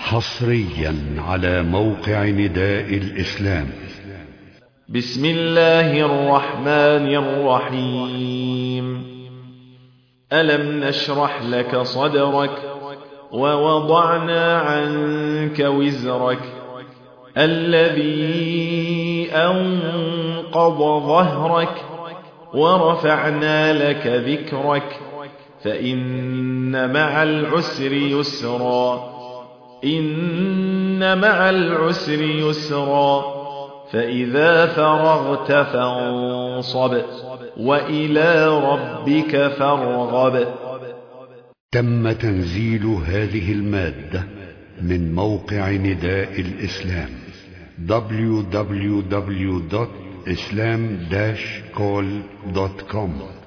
حصريا على موقع نداء الإسلام. بسم الله الرحمن الرحيم. ألم نشرح لك صدرك ووضعنا عنك وزرك الذي أنقض ظهرك ورفعنا لك ذكرك فإن مع العسر يسرا إن مع العسر يسرا فإذا فرغت فانصب وإلى ربك فارغب. تم تنزيل هذه المادة من موقع نداء الإسلام www.islam-call.com